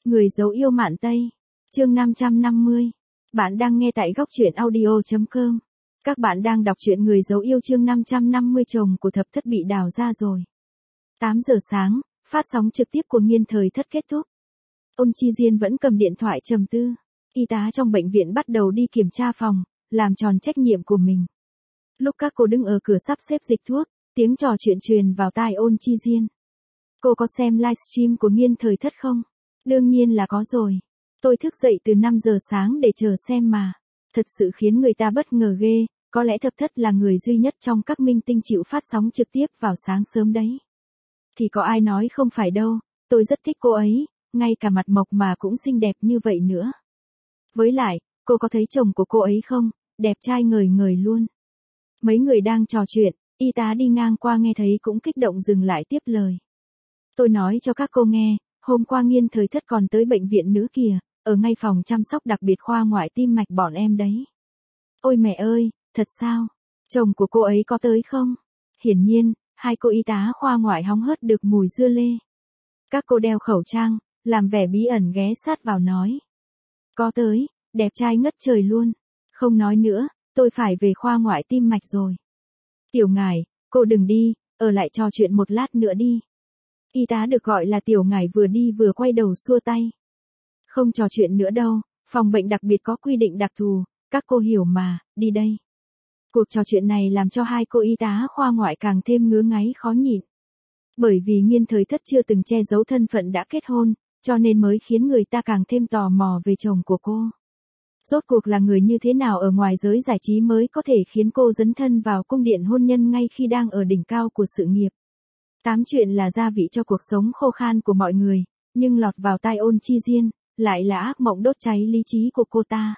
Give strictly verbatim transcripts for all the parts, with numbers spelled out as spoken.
Người dấu yêu Mạn Tây. Chương năm trăm năm mươi. Bạn đang nghe tại góc truyện audio chấm com. Các bạn đang đọc truyện Người dấu yêu chương năm trăm năm mươi chồng của thập thất bị đào ra rồi. tám giờ sáng, phát sóng trực tiếp của Nghiên Thời Thất kết thúc. Ôn Chi Diên vẫn cầm điện thoại trầm tư. Y tá trong bệnh viện bắt đầu đi kiểm tra phòng, làm tròn trách nhiệm của mình. Lúc các cô đứng ở cửa sắp xếp dịch thuốc, tiếng trò chuyện truyền vào tai Ôn Chi Diên. Cô có xem livestream của Nghiên Thời Thất không? Đương nhiên là có rồi. Tôi thức dậy từ năm giờ sáng để chờ xem mà. Thật sự khiến người ta bất ngờ ghê, có lẽ thập thất là người duy nhất trong các minh tinh chịu phát sóng trực tiếp vào sáng sớm đấy. Thì có ai nói không phải đâu, tôi rất thích cô ấy, ngay cả mặt mộc mà cũng xinh đẹp như vậy nữa. Với lại, cô có thấy chồng của cô ấy không, đẹp trai ngời ngời luôn. Mấy người đang trò chuyện, y tá đi ngang qua nghe thấy cũng kích động dừng lại tiếp lời. Tôi nói cho các cô nghe, hôm qua Nghiên Thời Thất còn tới bệnh viện nữ kìa, ở ngay phòng chăm sóc đặc biệt khoa ngoại tim mạch bọn em đấy. Ôi mẹ ơi, thật sao? Chồng của cô ấy có tới không? Hiển nhiên, hai cô y tá khoa ngoại hóng hớt được mùi dưa lê. Các cô đeo khẩu trang, làm vẻ bí ẩn ghé sát vào nói. Có tới, đẹp trai ngất trời luôn. Không nói nữa, tôi phải về khoa ngoại tim mạch rồi. Tiểu Ngải, cô đừng đi, ở lại trò chuyện một lát nữa đi. Y tá được gọi là Tiểu Ngải vừa đi vừa quay đầu xua tay. Không trò chuyện nữa đâu, phòng bệnh đặc biệt có quy định đặc thù, các cô hiểu mà, đi đây. Cuộc trò chuyện này làm cho hai cô y tá khoa ngoại càng thêm ngứa ngáy khó nhịn. Bởi vì Nghiên Thời Thất chưa từng che giấu thân phận đã kết hôn, cho nên mới khiến người ta càng thêm tò mò về chồng của cô. Rốt cuộc là người như thế nào ở ngoài giới giải trí mới có thể khiến cô dấn thân vào cung điện hôn nhân ngay khi đang ở đỉnh cao của sự nghiệp. Tám chuyện là gia vị cho cuộc sống khô khan của mọi người, nhưng lọt vào tai Ôn Chi Diên, lại là ác mộng đốt cháy lý trí của cô ta.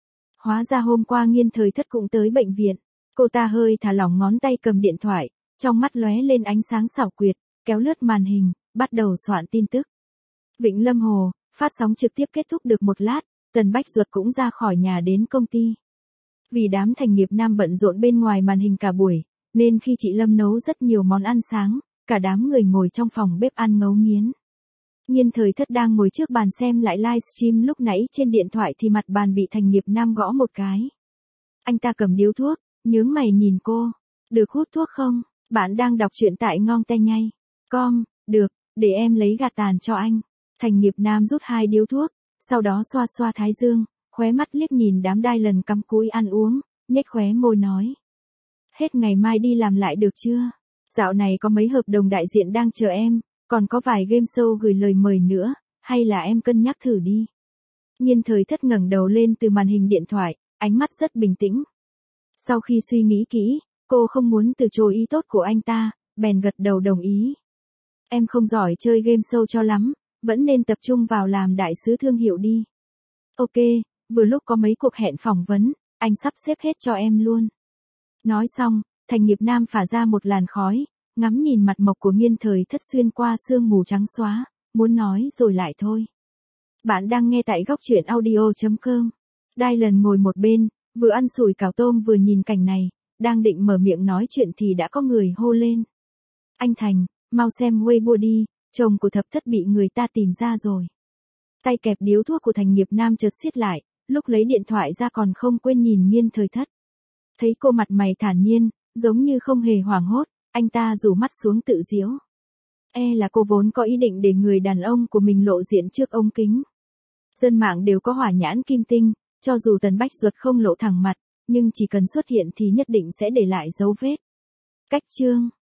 Hóa ra hôm qua Nghiên Thời Thất cũng tới bệnh viện, cô ta hơi thả lỏng ngón tay cầm điện thoại, trong mắt lóe lên ánh sáng xảo quyệt, kéo lướt màn hình, bắt đầu soạn tin tức. Vịnh Lâm Hồ, phát sóng trực tiếp kết thúc được một lát, Tần Bách Duật cũng ra khỏi nhà đến công ty. Vì đám thành nghiệp nam bận rộn bên ngoài màn hình cả buổi, nên khi chị Lâm nấu rất nhiều món ăn sáng, cả đám người ngồi trong phòng bếp ăn ngấu nghiến. Nghiên Thời Thất đang ngồi trước bàn xem lại livestream lúc nãy trên điện thoại thì mặt bàn bị thành nghiệp nam gõ một cái. Anh ta cầm điếu thuốc, nhướng mày nhìn cô. Được hút thuốc không? Bạn đang đọc truyện tại ngon te nhây. Com, được, để em lấy gạt tàn cho anh. Thành nghiệp nam rút hai điếu thuốc, sau đó xoa xoa thái dương, khóe mắt liếc nhìn đám đai lần cắm cúi ăn uống, nhếch khóe môi nói. Hết ngày mai đi làm lại được chưa? Dạo này có mấy hợp đồng đại diện đang chờ em, còn có vài game show gửi lời mời nữa, hay là em cân nhắc thử đi. Nghiên Thời Thất ngẩng đầu lên từ màn hình điện thoại, ánh mắt rất bình tĩnh. Sau khi suy nghĩ kỹ, cô không muốn từ chối ý tốt của anh ta, bèn gật đầu đồng ý. Em không giỏi chơi game show cho lắm, vẫn nên tập trung vào làm đại sứ thương hiệu đi. Ok, vừa lúc có mấy cuộc hẹn phỏng vấn, anh sắp xếp hết cho em luôn. Nói xong, thành nghiệp nam phả ra một làn khói, ngắm nhìn mặt mộc của Nghiên Thời Thất xuyên qua sương mù trắng xóa, muốn nói rồi lại thôi. Bạn đang nghe tại góc truyện audio chấm com. Dylan ngồi một bên, vừa ăn sủi cảo tôm vừa nhìn cảnh này, đang định mở miệng nói chuyện thì đã có người hô lên. Anh Thành, mau xem Weibo đi, chồng của thập thất bị người ta tìm ra rồi. Tay kẹp điếu thuốc của thành nghiệp nam chợt siết lại, lúc lấy điện thoại ra còn không quên nhìn Nghiên Thời Thất. Thấy cô mặt mày thản nhiên, giống như không hề hoảng hốt, anh ta rủ mắt xuống tự giễu. E là cô vốn có ý định để người đàn ông của mình lộ diện trước ống kính. Dân mạng đều có hỏa nhãn kim tinh, cho dù Tần Bách Duật không lộ thẳng mặt, nhưng chỉ cần xuất hiện thì nhất định sẽ để lại dấu vết. Cách chương